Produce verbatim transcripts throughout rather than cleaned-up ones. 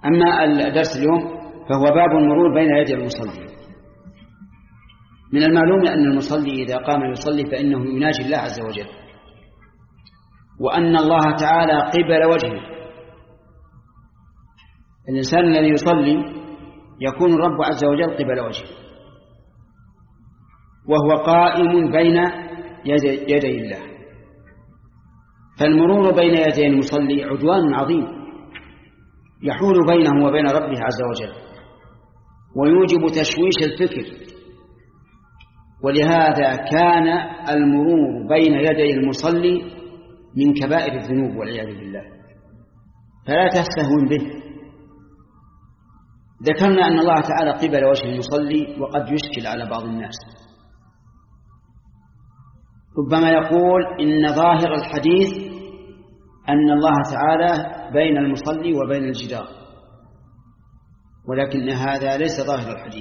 أما الدرس اليوم فهو باب المرور بين يدي المصلي. من المعلوم أن المصلي إذا قام يصلي فإنه يناجي الله عز وجل، وأن الله تعالى قبل وجهه. الإنسان الذي يصلي يكون الرب عز وجل قبل وجهه، وهو قائم بين يدي, يدي الله. فالمرور بين يدي المصلي عدوان عظيم يحول بينه وبين ربه عز وجل، ويوجب تشويش الفكر. ولهذا كان المرور بين يدي المصلي من كبائر الذنوب والعياذ بالله، فلا تستهون به. ذكرنا أن الله تعالى قبل وجه المصلي، وقد يشكل على بعض الناس، ربما يقول إن ظاهر الحديث أن الله تعالى بين المصلي وبين الجدار، ولكن هذا ليس ظاهر الحديث،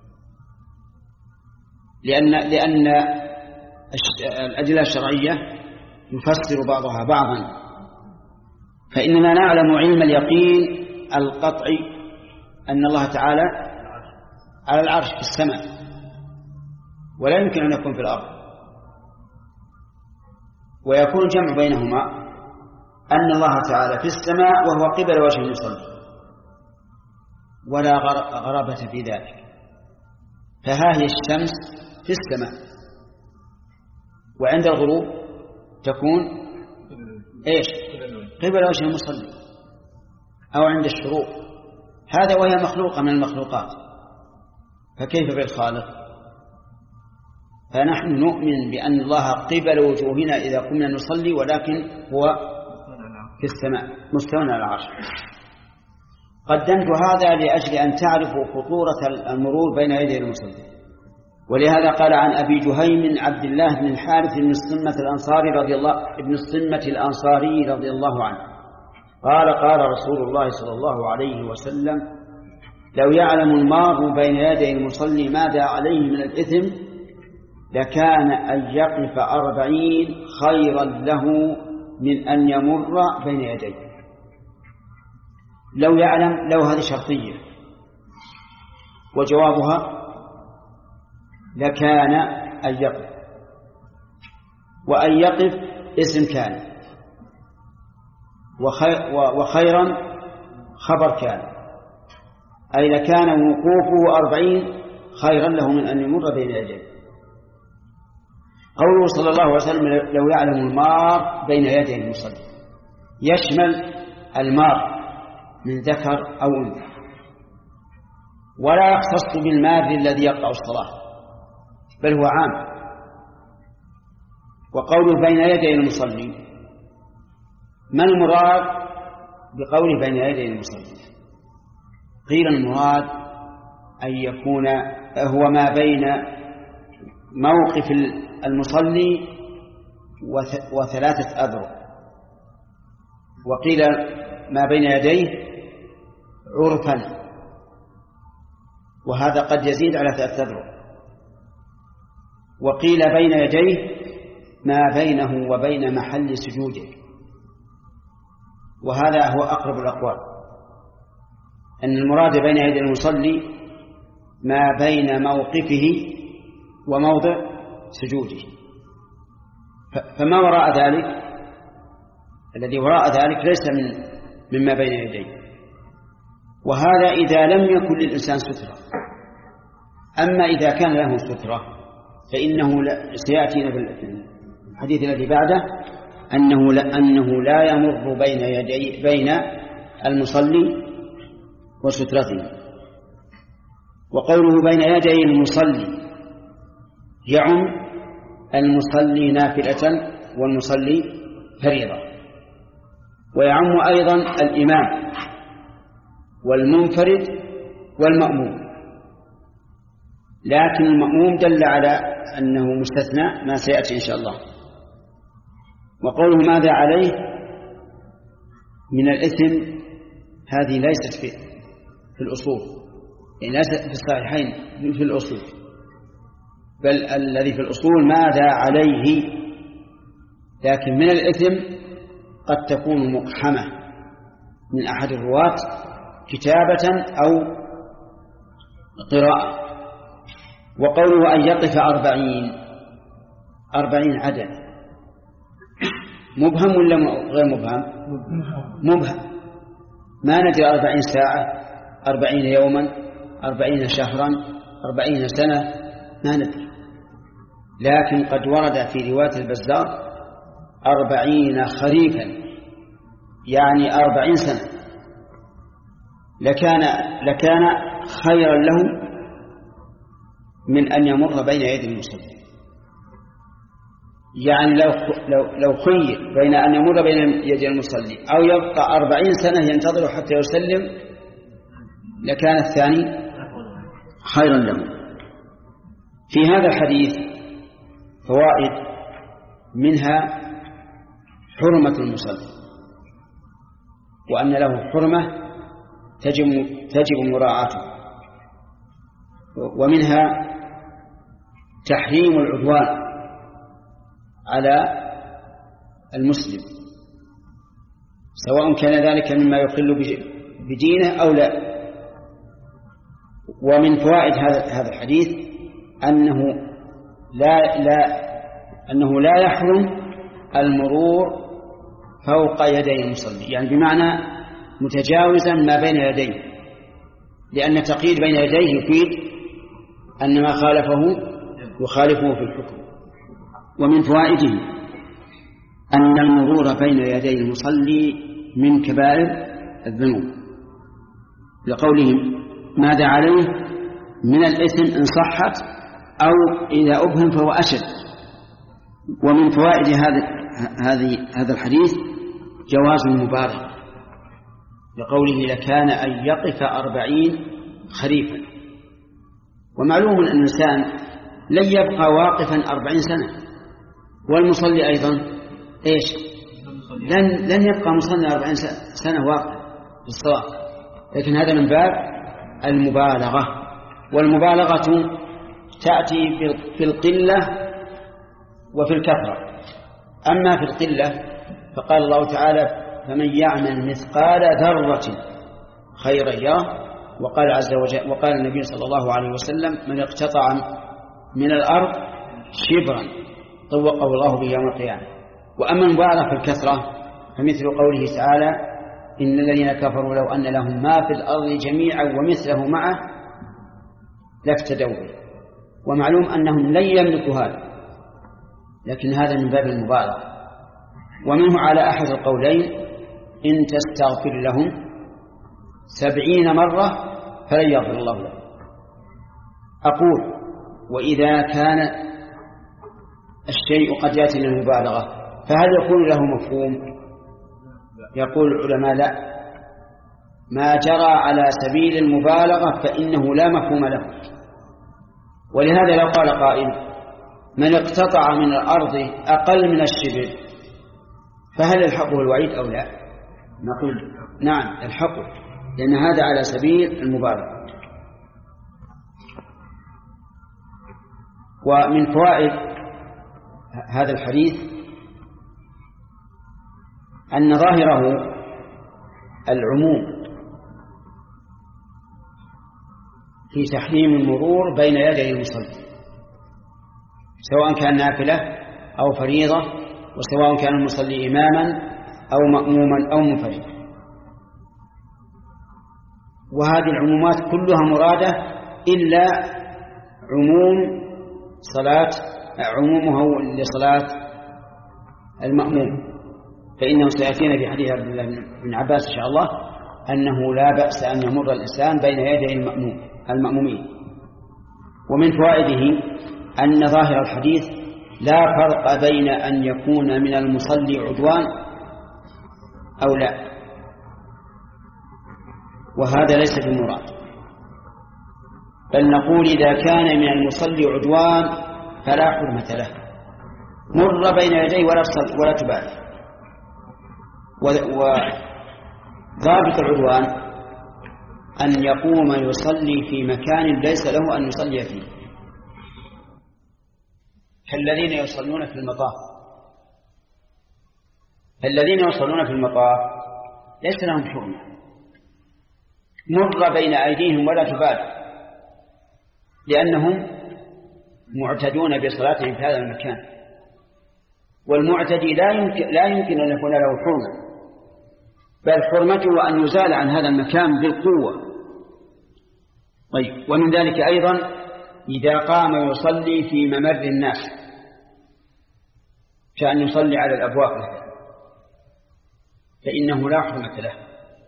لأن لأن الأدلة الشرعية يفسر بعضها بعضا. فإننا نعلم علم اليقين القطعي أن الله تعالى على العرش في السماء، ولا يمكن أن يكون في الأرض. ويكون الجمع بينهما أن الله تعالى في السماء وهو قبل وجه المصلي، ولا غرابة في ذلك. فها هي الشمس في السماء، وعند الغروب تكون إيش؟ قبل وجه المصلي، أو عند الشروق. هذا وهي مخلوقة من المخلوقات، فكيف بالخالق؟ فنحن نؤمن بأن الله قبل وجوهنا إذا قمنا نصلي، ولكن هو في السماء مستوى على العرش. قدمت هذا لأجل أن تعرفوا خطورة المرور بين يدي المصلي. ولهذا قال عن أبي جهيم عبد الله بن الحارث بن الصمة الأنصاري رضي الله ابن الصمة الأنصاري رضي الله عنه قال قال رسول الله صلى الله عليه وسلم: لو يعلم المار بين يدي المصلي ماذا عليه من الإثم لكان أن يقف أربعين خيرا له من أن يمر بين يديه. لو يعلم، لو هذه شرطية، وجوابها لكان أن يقف، وأن يقف اسم كان، وخيرا خبر كان، أي لكان وقوفه أربعين خيرا له من أن يمر بين يديه. قوله صلى الله عليه وسلم: لو يعلم المار بين يدي المصلي، يشمل المار من ذكر أو أنثى، ولا يختص بالمار الذي يقطع الصلاة، بل هو عام. وقوله بين يدي المصلي، ما المراد بقوله بين يدي المصلي؟ قيل المراد أن يكون هو ما بين موقف المصلي وثلاثة أذرع، وقيل ما بين يديه عرفا، وهذا قد يزيد على ثلاثة أذرع. وقيل بين يديه ما بينه وبين محل سجوده، وهذا هو أقرب الأقوال، أن المراد بين يدي المصلي ما بين موقفه وموضع سجوده. فما وراء ذلك، الذي وراء ذلك ليس من مما بين يديه، وهذا إذا لم يكن للإنسان سترة. أما إذا كان له سترة فإنه سيأتينا في الحديث الذي بعده أنه لا, أنه لا يمر بين يدي بين المصلي وسترته. وقوله بين يدي المصلي يعم المصلي نافلة والمصلي فريضة، ويعم أيضا الإمام والمنفرد والمأموم، لكن المأموم دل على أنه مستثنى ما سيأتي إن شاء الله. وقوله ماذا عليه من الإثم، هذه ليست في, في الأصول، يعني ليست في الصحيحين في الأصول، بل الذي في الأصول ماذا عليه. لكن من الإثم قد تكون مقحمة من أحد الرواة كتابة أو قراءة. وقوله أن يقف أربعين أربعين عدد مبهم ولا غير مبهم؟ مبهم. ما ندري أربعين ساعة، أربعين يوما، أربعين شهرا، أربعين سنة، ما ندري. لكن قد ورد في رواية البزار أربعين خريفا، يعني أربعين سنة، لكان لكان خيرا له من أن يمر بين يدي المصلي. يعني لو لو لو خير بين أن يمر بين يدي المصلي أو يبقى أربعين سنة ينتظر حتى يسلم لكان الثاني خيرا له. في هذا الحديث فوائد، منها حرمة المصلي، وأن له حرمة تجب تجب مراعاته. ومنها تحريم العدوان على المسلم، سواء كان ذلك مما يخل بدينه أو لا. ومن فوائد هذا هذا الحديث أنه لا لا أنه لا يحرم المرور فوق يدي المصلي، يعني بمعنى متجاوزا ما بين يديه، لأن التقييد بين يديه يفيد أن ما خالفه يخالفه في الحكم. ومن فوائده أن المرور بين يدي المصلي من كبائر الذنوب، لقولهم ماذا عليه من الإثم إن صحت أو إذا أبهم فهو أشد. ومن فوائد هذا هذه هذا الحديث جواز المبالغة، لقوله لكان أن يقف أربعين خريفا. ومعلوم أن الإنسان لن يبقى واقفا أربعين سنة، والمصلي أيضا إيش لن, لن يبقى مصلي أربعين سنة واقف في الصلاة. لكن هذا من باب المبالغة، والمبالغة تأتي في القلة وفي الكثرة. أما في القلة فقال الله تعالى فمن يعمل مثقال ذرة خيرا يره، وقال عز وجل وقال النبي صلى الله عليه وسلم من اقتطع من الأرض شبرا طوقه الله به يوم القيامة. وأما المبالغة في الكثرة فمثل قوله تعالى إن الذين كفروا لو أن لهم ما في الأرض جميعا ومثله معه لافتدوا به. ومعلوم أنهم لن يملكوا هذا، لكن هذا من باب المبالغة. ومنه على أحد القولين إن تستغفر لهم سبعين مرة فلن يغفر الله لهم. أقول وإذا كان الشيء قد يأتي للمبالغة فهل يكون له مفهوم؟ يقول العلماء لا، ما جرى على سبيل المبالغة فإنه لا مفهوم له. ولهذا لو قال قائل من اقتطع من الأرض أقل من الشبر فهل يلحقه الوعيد أو لا؟ نقول نعم يلحقه، لأن هذا على سبيل المبالغة. ومن فوائد هذا الحديث أن ظاهره العموم في تحريم المرور بين يدي المصلي، سواء كان نافلة أو فريضة، وسواء كان المصلي إماما أو مأموما أو منفردا. وهذه العمومات كلها مرادة إلا عموم صلاة عمومه لصلاة المأموم، فإنه سيأتينا في حديث عبد الله بن عباس إن شاء الله أنه لا بأس أن يمر الإنسان بين يدي المأموم المأمومين. ومن فوائده أن ظاهر الحديث لا فرق بين أن يكون من المصلي عدوان أو لا، وهذا ليس بالمراد، بل نقول إذا كان من المصلي عدوان فلا حرمة له، مر بين يديه ولا ولا تبالي. وضابط العدوان أن يقوم يصلي في مكان ليس له أن يصلي فيه، كالذين يصلون في المطاف. الذين يصلون في المطاف ليس لهم حرمة، مر بين أيديهم ولا تبالي، لأنهم معتدون بصلاتهم في هذا المكان، والمعتدي لا يمكن, لا يمكن أن يكون له حرمة، بل حرمته أن يزال عن هذا المكان بالقوة. طيب، ومن ذلك أيضا إذا قام يصلي في ممر الناس كأن يصلي على الأبواب فإنه لا حرمة له.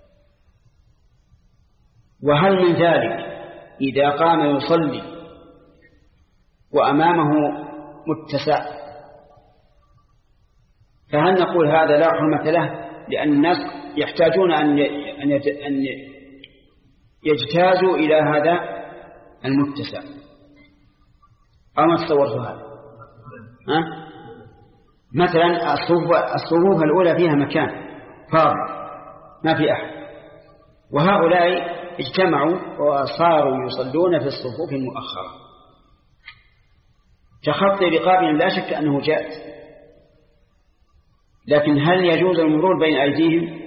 وهل من ذلك إذا قام يصلي وأمامه متسع، فهل نقول هذا لا حرمة له لأن الناس يحتاجون أن أن يجتازوا إلى هذا المتسع، أو ما تصورت هذا؟ ها؟ مثلا الصفوف الأولى فيها مكان فاضي ما في أحد، وهؤلاء اجتمعوا وصاروا يصلون في الصفوف المؤخرة، تخطي رقابهم لا شك أنه جائز، لكن هل يجوز المرور بين أيديهم؟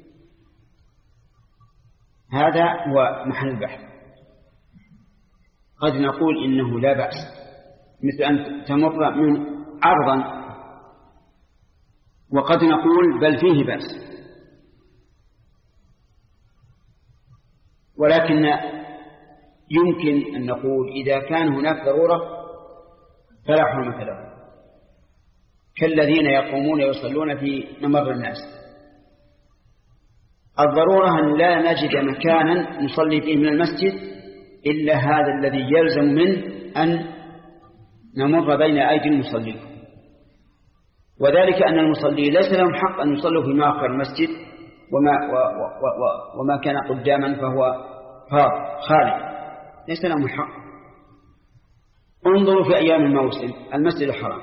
هذا هو محل البحث. قد نقول إنه لا بأس، مثل أن تمر من عرضا، وقد نقول بل فيه بأس، ولكن يمكن أن نقول إذا كان هناك ضرورة فلا حرمة له، كالذين يقومون يصلون في ممر الناس. الضرورة أن لا نجد مكانا نصلي فيه من المسجد إلا هذا الذي يلزم منه أن نمر بين أيدي المصلين، وذلك أن المصلي ليس لهم حق أن يصلوا في مآخر المسجد وما, و و و وما كان قداما فهو خالي، ليس لهم حق. انظروا في أيام الموسم المسجد الحرام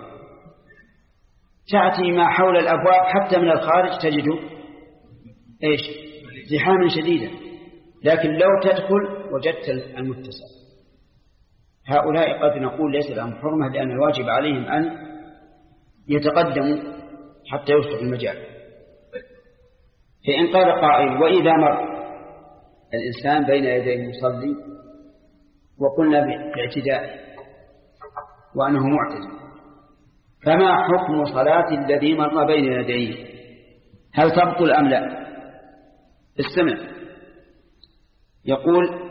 تأتي ما حول الأبواب حتى من الخارج تجد إيش؟ زحاما شديدا، لكن لو تدخل وجدت المتسع. هؤلاء قد نقول ليس لهم حرمة لأن الواجب عليهم أن يتقدموا حتى يوصلوا المجال. فإن قال قائل وإذا مر الإنسان بين يدي المصلي وقلنا باعتداء وأنه معتدل، فما حكم صلاة الذي مر بين يديه؟ هل تبطل أم لا؟ استمع، يقول